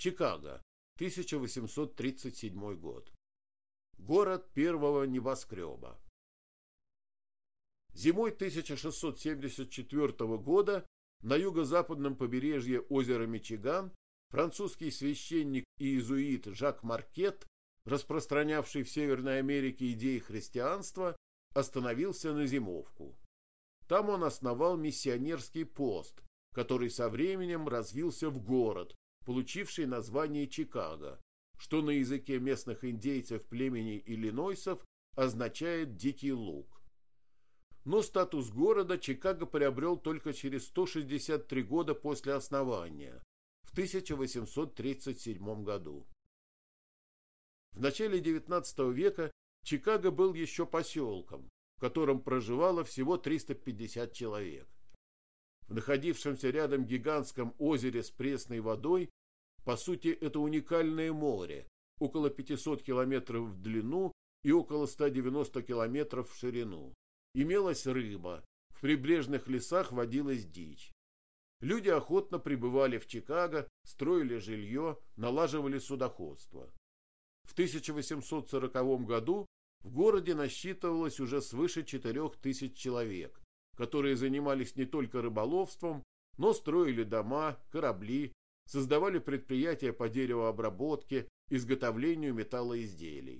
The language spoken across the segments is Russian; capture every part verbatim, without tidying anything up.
Чикаго, тысяча восемьсот тридцать седьмой год. Город первого небоскреба. Зимой тысяча шестьсот семьдесят четвёртого года на юго-западном побережье озера Мичиган французский священник и иезуит Жак Маркет, распространявший в Северной Америке идеи христианства, остановился на зимовку. Там он основал миссионерский пост, который со временем развился в город, получивший название Чикаго, что на языке местных индейцев племени Иллинойсов означает «дикий луг». Но статус города Чикаго приобрел только через сто шестьдесят три года после основания, в тысяча восемьсот тридцать седьмом году. В начале девятнадцатого века Чикаго был еще поселком, в котором проживало всего триста пятьдесят человек. В находившемся рядом гигантском озере с пресной водой, по сути, это уникальное море, около пятисот километров в длину и около ста девяноста километров в ширину. Имелась рыба, в прибрежных лесах водилась дичь. Люди охотно прибывали в Чикаго, строили жилье, налаживали судоходство. В тысяча восемьсот сороковом году в городе насчитывалось уже свыше четырех тысяч человек, которые занимались не только рыболовством, но строили дома, корабли, создавали предприятия по деревообработке, изготовлению металлоизделий.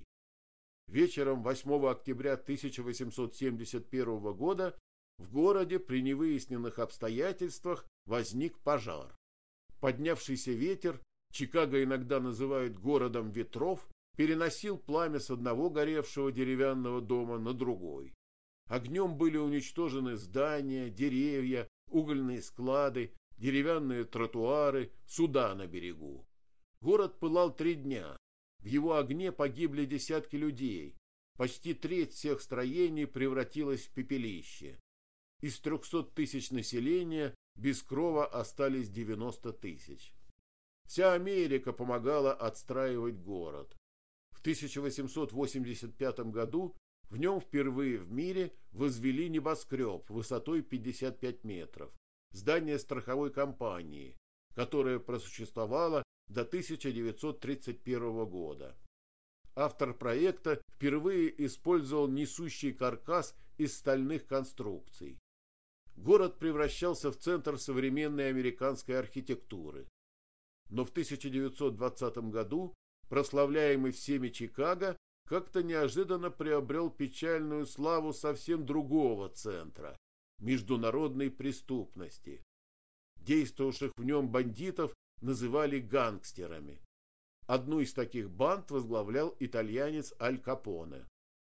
Вечером восьмого октября тысяча восемьсот семьдесят первого года в городе при невыясненных обстоятельствах возник пожар. Поднявшийся ветер, Чикаго иногда называют городом ветров, переносил пламя с одного горевшего деревянного дома на другой. Огнем были уничтожены здания, деревья, угольные склады, деревянные тротуары, суда на берегу. Город пылал три дня. В его огне погибли десятки людей. Почти треть всех строений превратилась в пепелище. Из трехсот тысяч населения без крова остались девяносто тысяч. Вся Америка помогала отстраивать город. В тысяча восемьсот восемьдесят пятом году в нем впервые в мире возвели небоскреб высотой пятьдесят пять метров, здание страховой компании, которое просуществовало до тысяча девятьсот тридцать первого года. Автор проекта впервые использовал несущий каркас из стальных конструкций. Город превращался в центр современной американской архитектуры. Но в тысяча девятьсот двадцатом году прославляемый всеми Чикаго как-то неожиданно приобрел печальную славу совсем другого центра – международной преступности. Действовавших в нем бандитов называли гангстерами. Одну из таких банд возглавлял итальянец Аль Капоне.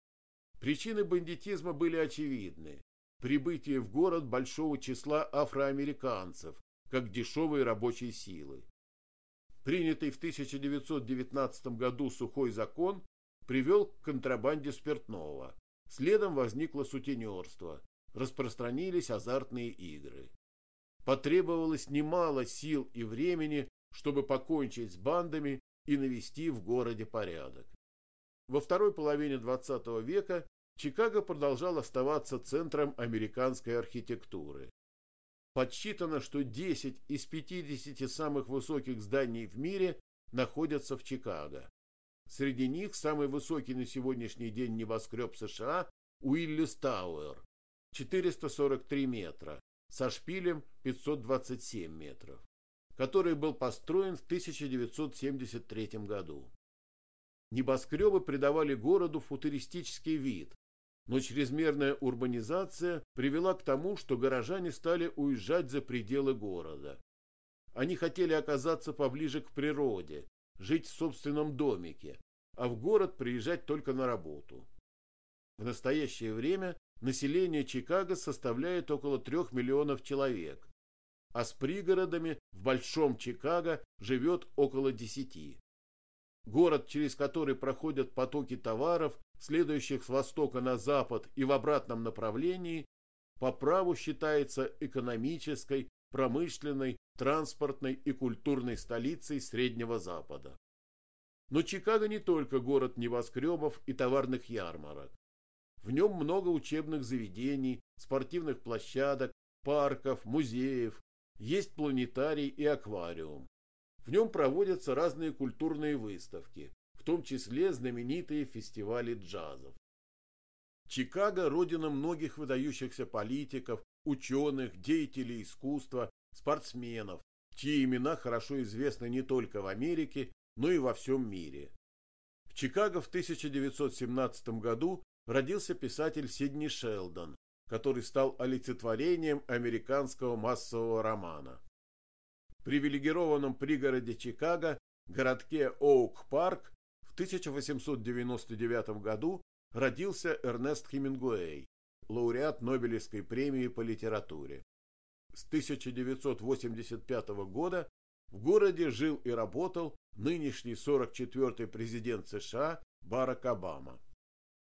Причины бандитизма были очевидны: прибытие в город большого числа афроамериканцев, как дешевой рабочей силы. Принятый в тысяча девятьсот девятнадцатом году сухой закон привел к контрабанде спиртного. Следом возникло сутенерство, распространились азартные игры. Потребовалось немало сил и времени, чтобы покончить с бандами и навести в городе порядок. Во второй половине двадцатого века Чикаго продолжал оставаться центром американской архитектуры. Подсчитано, что десять из пятидесяти самых высоких зданий в мире находятся в Чикаго. Среди них самый высокий на сегодняшний день небоскреб США Уиллис Тауэр, четыреста сорок три метра, со шпилем пятьсот двадцать семь метров, который был построен в тысяча девятьсот семьдесят третьем году. Небоскребы придавали городу футуристический вид, но чрезмерная урбанизация привела к тому, что горожане стали уезжать за пределы города. Они хотели оказаться поближе к природе, жить в собственном домике, а в город приезжать только на работу. В настоящее время население Чикаго составляет около трех миллионов человек, а с пригородами в Большом Чикаго живет около десяти. Город, через который проходят потоки товаров, следующих с востока на запад и в обратном направлении, по праву считается экономической, промышленной, транспортной и культурной столицей Среднего Запада. Но Чикаго не только город небоскребов и товарных ярмарок. В нем много учебных заведений, спортивных площадок, парков, музеев, есть планетарий и аквариум. В нем проводятся разные культурные выставки, в том числе знаменитые фестивали джазов. Чикаго – родина многих выдающихся политиков, ученых, деятелей искусства, спортсменов, чьи имена хорошо известны не только в Америке, но и во всем мире. В Чикаго в тысяча девятьсот семнадцатом году родился писатель Сидни Шелдон, который стал олицетворением американского массового романа. В привилегированном пригороде Чикаго, городке Оук-Парк, в тысяча восемьсот девяносто девятом году родился Эрнест Хемингуэй, лауреат Нобелевской премии по литературе. С тысяча девятьсот восемьдесят пятого года в городе жил и работал нынешний сорок четвёртый президент США Барак Обама.